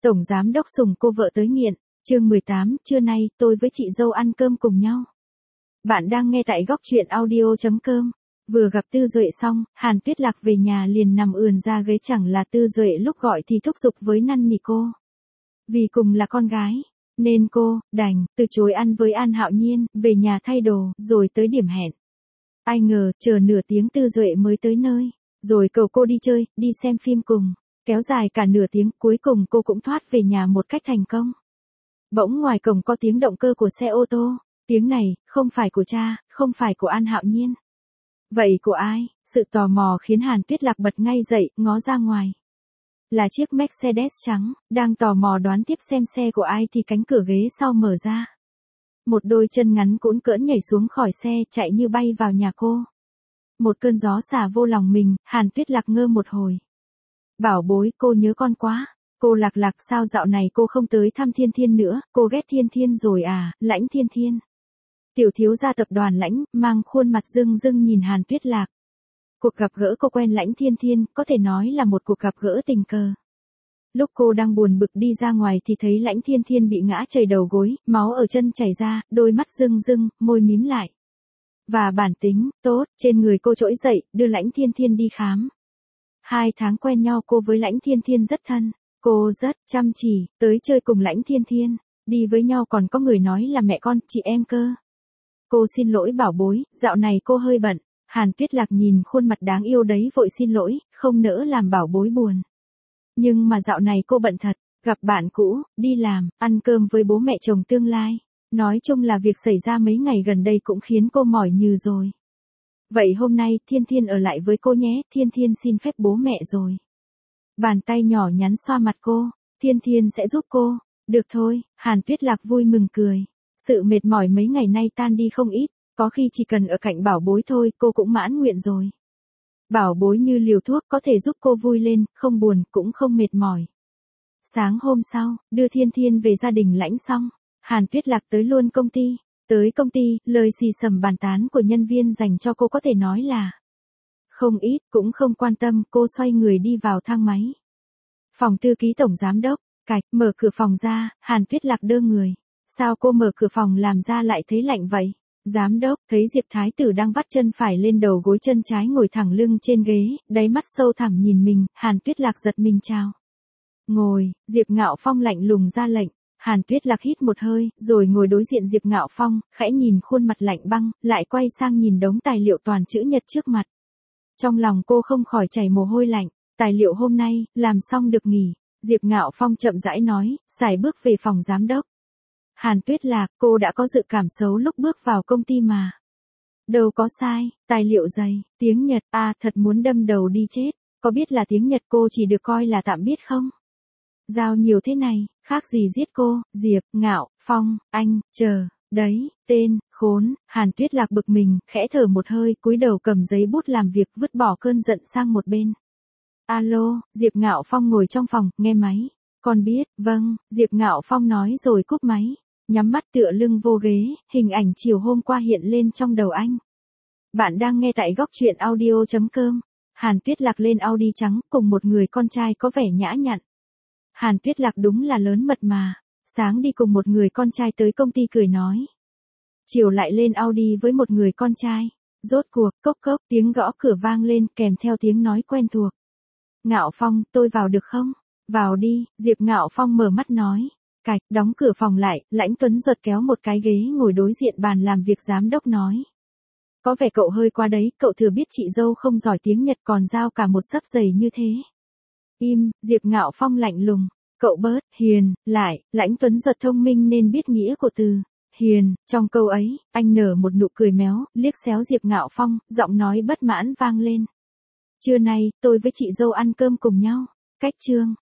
Tổng giám đốc sủng cô vợ tới nghiện, chương 18, trưa nay, tôi với chị dâu ăn cơm cùng nhau. Bạn đang nghe tại góc truyện audio.com. Vừa gặp Tư Duệ xong, Hàn Tuyết Lạc về nhà liền nằm ườn ra ghế, chẳng là Tư Duệ lúc gọi thì thúc giục với năn nỉ cô. Vì cùng là con gái, nên cô đành từ chối ăn với An Hạo Nhiên, về nhà thay đồ, rồi tới điểm hẹn. Ai ngờ, chờ nửa tiếng Tư Duệ mới tới nơi, rồi cầu cô đi chơi, đi xem phim cùng. Kéo dài cả nửa tiếng, cuối cùng cô cũng thoát về nhà một cách thành công. Bỗng ngoài cổng có tiếng động cơ của xe ô tô, tiếng này, không phải của cha, không phải của An Hạo Nhiên. Vậy của ai? Sự tò mò khiến Hàn Tuyết Lạc bật ngay dậy, ngó ra ngoài. Là chiếc Mercedes trắng, đang tò mò đoán tiếp xem xe của ai thì cánh cửa ghế sau mở ra. Một đôi chân ngắn cũn cỡn nhảy xuống khỏi xe, chạy như bay vào nhà cô. Một cơn gió xả vô lòng mình, Hàn Tuyết Lạc ngơ một hồi. Bảo bối, cô nhớ con quá. Cô Lạc Lạc, sao dạo này cô không tới thăm Thiên Thiên nữa, cô ghét Thiên Thiên rồi à, Lãnh Thiên Thiên. Tiểu thiếu gia tập đoàn Lãnh, mang khuôn mặt rưng rưng nhìn Hàn Tuyết Lạc. Cuộc gặp gỡ cô quen Lãnh Thiên Thiên, có thể nói là một cuộc gặp gỡ tình cờ. Lúc cô đang buồn bực đi ra ngoài thì thấy Lãnh Thiên Thiên bị ngã chảy đầu gối, máu ở chân chảy ra, đôi mắt rưng rưng, môi mím lại. Và bản tính, tốt, trên người cô trỗi dậy, đưa Lãnh Thiên Thiên đi khám. 2 tháng quen nhau cô với Lãnh Thiên Thiên rất thân, cô rất chăm chỉ, tới chơi cùng Lãnh Thiên Thiên, đi với nhau còn có người nói là mẹ con, chị em cơ. Cô xin lỗi bảo bối, dạo này cô hơi bận. Hàn Tuyết Lạc nhìn khuôn mặt đáng yêu đấy vội xin lỗi, không nỡ làm bảo bối buồn. Nhưng mà dạo này cô bận thật, gặp bạn cũ, đi làm, ăn cơm với bố mẹ chồng tương lai. Nói chung là việc xảy ra mấy ngày gần đây cũng khiến cô mỏi nhừ rồi. Vậy hôm nay, Thiên Thiên ở lại với cô nhé, Thiên Thiên xin phép bố mẹ rồi. Bàn tay nhỏ nhắn xoa mặt cô, Thiên Thiên sẽ giúp cô. Được thôi, Hàn Tuyết Lạc vui mừng cười. Sự mệt mỏi mấy ngày nay tan đi không ít, có khi chỉ cần ở cạnh bảo bối thôi, cô cũng mãn nguyện rồi. Bảo bối như liều thuốc có thể giúp cô vui lên, không buồn, cũng không mệt mỏi. Sáng hôm sau, đưa Thiên Thiên về gia đình Lãnh xong, Hàn Tuyết Lạc tới luôn công ty. Tới công ty, lời xì xầm bàn tán của nhân viên dành cho cô có thể nói là không ít, cũng không quan tâm, cô xoay người đi vào thang máy. Phòng thư ký tổng giám đốc, cạch, mở cửa phòng ra, Hàn Tuyết Lạc đơ người. Sao cô mở cửa phòng làm ra lại thấy lạnh vậy? Giám đốc, thấy Diệp Thái Tử đang vắt chân phải lên đầu gối chân trái ngồi thẳng lưng trên ghế, đáy mắt sâu thẳm nhìn mình, Hàn Tuyết Lạc giật mình chào. Ngồi, Diệp Ngạo Phong lạnh lùng ra lệnh. Hàn Tuyết Lạc hít một hơi, rồi ngồi đối diện Diệp Ngạo Phong, khẽ nhìn khuôn mặt lạnh băng, lại quay sang nhìn đống tài liệu toàn chữ nhật trước mặt. Trong lòng cô không khỏi chảy mồ hôi lạnh, tài liệu hôm nay, làm xong được nghỉ. Diệp Ngạo Phong chậm rãi nói, sải bước về phòng giám đốc. Hàn Tuyết Lạc, cô đã có dự cảm xấu lúc bước vào công ty mà. Đâu có sai, tài liệu dày, tiếng Nhật, thật muốn đâm đầu đi chết, có biết là tiếng Nhật cô chỉ được coi là tạm biết không? Giao nhiều thế này, khác gì giết cô, Diệp, Ngạo, Phong, anh, chờ, đấy, tên, khốn, Hàn Tuyết Lạc bực mình, khẽ thở một hơi, cúi đầu cầm giấy bút làm việc, vứt bỏ cơn giận sang một bên. Alo, Diệp Ngạo Phong ngồi trong phòng, nghe máy. Con biết, vâng, Diệp Ngạo Phong nói rồi cúp máy, nhắm mắt tựa lưng vô ghế, hình ảnh chiều hôm qua hiện lên trong đầu anh. Bạn đang nghe tại góc truyện audio.com. Hàn Tuyết Lạc lên Audi trắng, cùng một người con trai có vẻ nhã nhặn. Hàn Tuyết Lạc đúng là lớn mật mà, sáng đi cùng một người con trai tới công ty cười nói. Chiều lại lên Audi với một người con trai, rốt cuộc, cốc cốc, tiếng gõ cửa vang lên kèm theo tiếng nói quen thuộc. Ngạo Phong, tôi vào được không? Vào đi, Diệp Ngạo Phong mở mắt nói. Cạch, đóng cửa phòng lại, Lãnh Tuấn giật kéo một cái ghế ngồi đối diện bàn làm việc giám đốc nói. Có vẻ cậu hơi quá đấy, cậu thừa biết chị dâu không giỏi tiếng Nhật còn giao cả một xấp giày như thế. Im, Diệp Ngạo Phong lạnh lùng. Cậu bớt, hiền, lại, Lãnh Tuấn giật thông minh nên biết nghĩa của từ hiền, trong câu ấy, anh nở một nụ cười méo, liếc xéo Diệp Ngạo Phong, giọng nói bất mãn vang lên. Trưa nay, tôi với chị dâu ăn cơm cùng nhau. Cách chương.